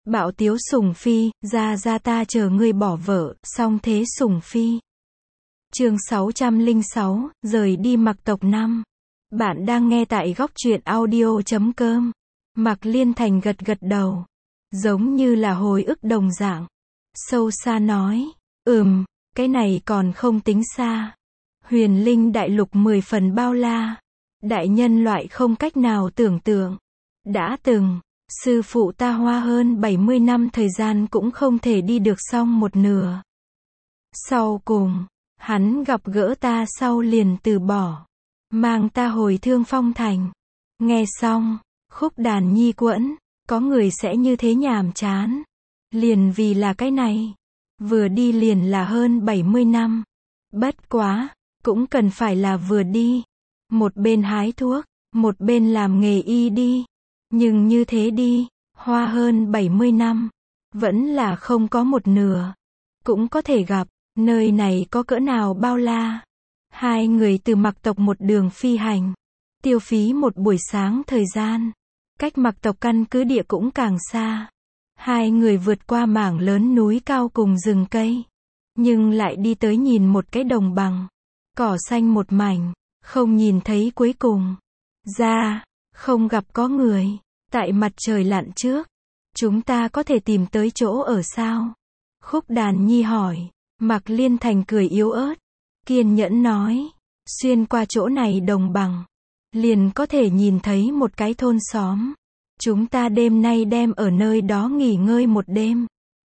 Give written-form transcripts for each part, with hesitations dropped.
Bạo tiếu Sùng Phi, ra ta chờ ngươi bỏ vợ, song thế Sùng Phi. Chương 606, rời đi Mạc Tộc 5. Bạn đang nghe tại góc truyện audio.com. Mạc Liên Thành gật gật đầu, giống như là hồi ức đồng dạng. Sâu xa nói, cái này còn không tính xa. Huyền Linh đại lục 10 phần bao la. Đại nhân loại không cách nào tưởng tượng. Đã từng, sư phụ ta hoa hơn 70 năm thời gian cũng không thể đi được xong một nửa. Sau cùng, hắn gặp gỡ ta sau liền từ bỏ, mang ta hồi Thương Phong Thành. Nghe xong, Khúc Đàn Nhi quẫn, có người sẽ như thế nhàm chán. Liền vì là cái này, vừa đi liền là hơn 70 năm. Bất quá, cũng cần phải là vừa đi. Một bên hái thuốc, một bên làm nghề y đi. Nhưng như thế đi, hoa hơn 70 năm, vẫn là không có một nửa. Cũng có thể gặp, nơi này có cỡ nào bao la. Hai người từ Mạc Tộc một đường phi hành, tiêu phí một buổi sáng thời gian. Cách Mạc Tộc căn cứ địa cũng càng xa. Hai người vượt qua mảng lớn núi cao cùng rừng cây, nhưng lại đi tới nhìn một cái đồng bằng. Cỏ xanh một mảnh, không nhìn thấy cuối cùng. Không gặp có người. Tại mặt trời lặn trước, chúng ta có thể tìm tới chỗ ở sao? Khúc Đàn Nhi hỏi. Mạc Liên Thành cười yếu ớt, kiên nhẫn nói, xuyên qua chỗ này đồng bằng, liền có thể nhìn thấy một cái thôn xóm. Chúng ta đêm nay đem ở nơi đó nghỉ ngơi một đêm.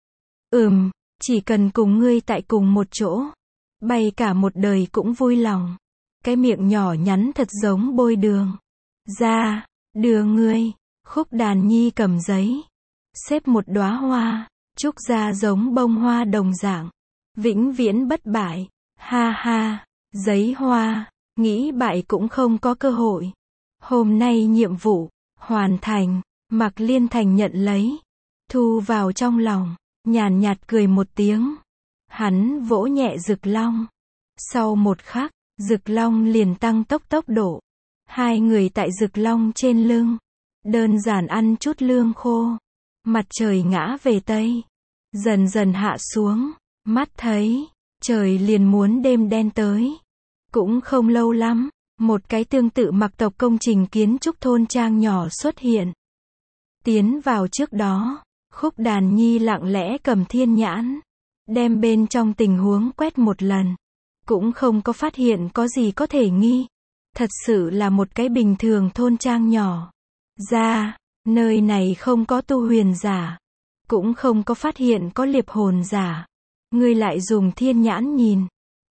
Chỉ cần cùng ngươi tại cùng một chỗ, bay cả một đời cũng vui lòng. Cái miệng nhỏ nhắn thật giống bôi đường. Đưa ngươi. Khúc Đàn Nhi cầm giấy, xếp một đóa hoa, trúc ra giống bông hoa đồng dạng, vĩnh viễn bất bại. Ha, giấy hoa, nghĩ bại cũng không có cơ hội. Hôm nay nhiệm vụ hoàn thành. Mạc Liên Thành nhận lấy, thu vào trong lòng, nhàn nhạt cười một tiếng. Hắn vỗ nhẹ Dực Long. Sau một khắc, Dực Long liền tăng tốc độ. Hai người tại Dực Long trên lưng, đơn giản ăn chút lương khô. Mặt trời ngã về Tây, dần dần hạ xuống, mắt thấy, trời liền muốn đêm đen tới. Cũng không lâu lắm, một cái tương tự Mạc Tộc công trình kiến trúc thôn trang nhỏ xuất hiện. Tiến vào trước đó, Khúc Đàn Nhi lặng lẽ cầm thiên nhãn, đem bên trong tình huống quét một lần. Cũng không có phát hiện có gì có thể nghi. Thật sự là một cái bình thường thôn trang nhỏ. Nơi này không có tu huyền giả, cũng không có phát hiện có liệp hồn giả. Ngươi lại dùng thiên nhãn nhìn.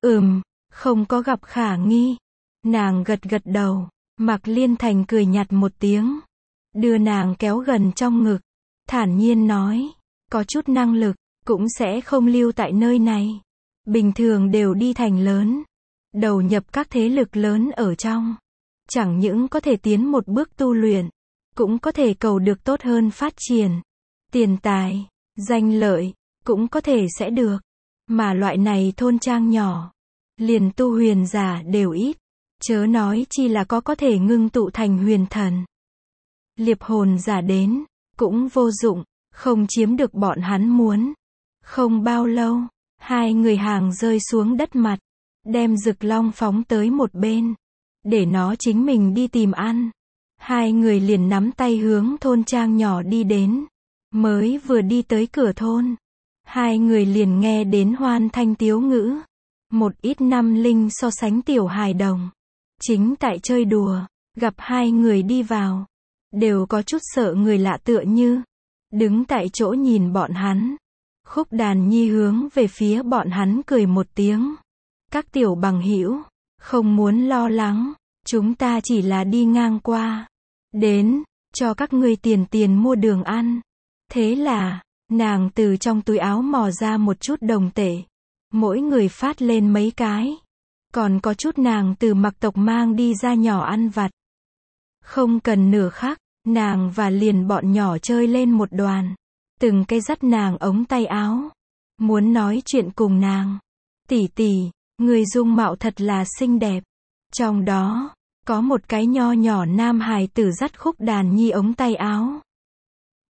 Không có gặp khả nghi. Nàng gật gật đầu. Mạc Liên Thành cười nhạt một tiếng, đưa nàng kéo gần trong ngực, thản nhiên nói, có chút năng lực, cũng sẽ không lưu tại nơi này. Bình thường đều đi thành lớn, đầu nhập các thế lực lớn ở trong. Chẳng những có thể tiến một bước tu luyện, cũng có thể cầu được tốt hơn phát triển. Tiền tài, danh lợi, cũng có thể sẽ được. Mà loại này thôn trang nhỏ, liền tu huyền giả đều ít. Chớ nói chi là có thể ngưng tụ thành huyền thần. Liệp hồn giả đến, cũng vô dụng, không chiếm được bọn hắn muốn. Không bao lâu, hai người hàng rơi xuống đất mặt, đem Dực Long phóng tới một bên, để nó chính mình đi tìm ăn. Hai người liền nắm tay hướng thôn trang nhỏ đi đến. Mới vừa đi tới cửa thôn, hai người liền nghe đến hoan thanh tiếu ngữ. Một ít năm linh so sánh tiểu hài đồng, chính tại chơi đùa, gặp hai người đi vào, đều có chút sợ người lạ tựa như, đứng tại chỗ nhìn bọn hắn. Khúc Đàn Nhi hướng về phía bọn hắn cười một tiếng. Các tiểu bằng hữu, không muốn lo lắng, chúng ta chỉ là đi ngang qua. Đến, cho các ngươi tiền mua đường ăn. Thế là, nàng từ trong túi áo mò ra một chút đồng tệ. Mỗi người phát lên mấy cái. Còn có chút nàng từ Mạc Tộc mang đi ra nhỏ ăn vặt. Không cần nửa khắc, nàng và liền bọn nhỏ chơi lên một đoàn. Từng cái dắt nàng ống tay áo. Muốn nói chuyện cùng nàng. Tỷ, người dung mạo thật là xinh đẹp. Trong đó, có một cái nho nhỏ nam hài tử dắt Khúc Đàn Nhi ống tay áo.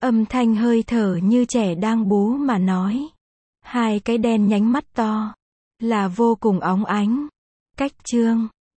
Âm thanh hơi thở như trẻ đang bú mà nói. Hai cái đen nhánh mắt to. Là vô cùng óng ánh. Cách chương